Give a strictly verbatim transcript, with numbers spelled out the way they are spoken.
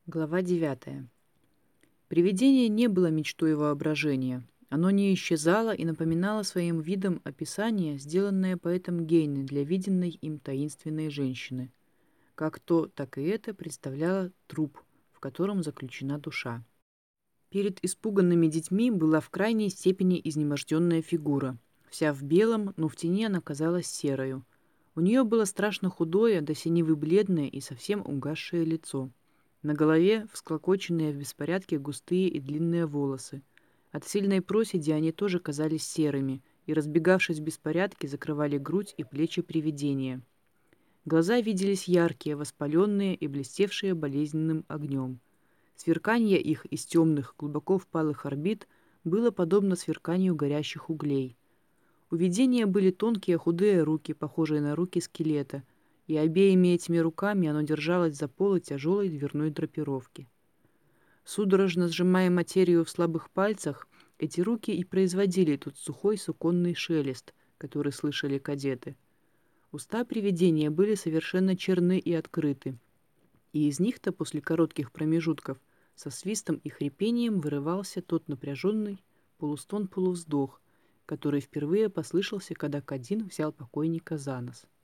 Глава девятая. Привидение не было мечтой воображения. Оно не исчезало и напоминало своим видом описание, сделанное поэтом Гейне для виденной им таинственной женщины. Как то, так и это представляло труп, в котором заключена душа. Перед испуганными детьми была в крайней степени изнеможденная фигура. Вся в белом, но в тени она казалась серою. У нее было страшно худое, до синевы бледное и совсем угасшее лицо. На голове всклокоченные в беспорядке густые и длинные волосы. От сильной проседи они тоже казались серыми и, разбегавшись в беспорядке, закрывали грудь и плечи привидения. Глаза виделись яркие, воспаленные и блестевшие болезненным огнем. Сверканье их из темных, глубоко впалых орбит было подобно сверканию горящих углей. У видения были тонкие худые руки, похожие на руки скелета, и обеими этими руками оно держалось за полы тяжелой дверной драпировки. Судорожно сжимая материю в слабых пальцах, эти руки и производили тот сухой суконный шелест, который слышали кадеты. Уста привидения были совершенно черны и открыты, и из них-то после коротких промежутков со свистом и хрипением вырывался тот напряженный полустон-полувздох, который впервые послышался, когда Кадин взял покойника за нос.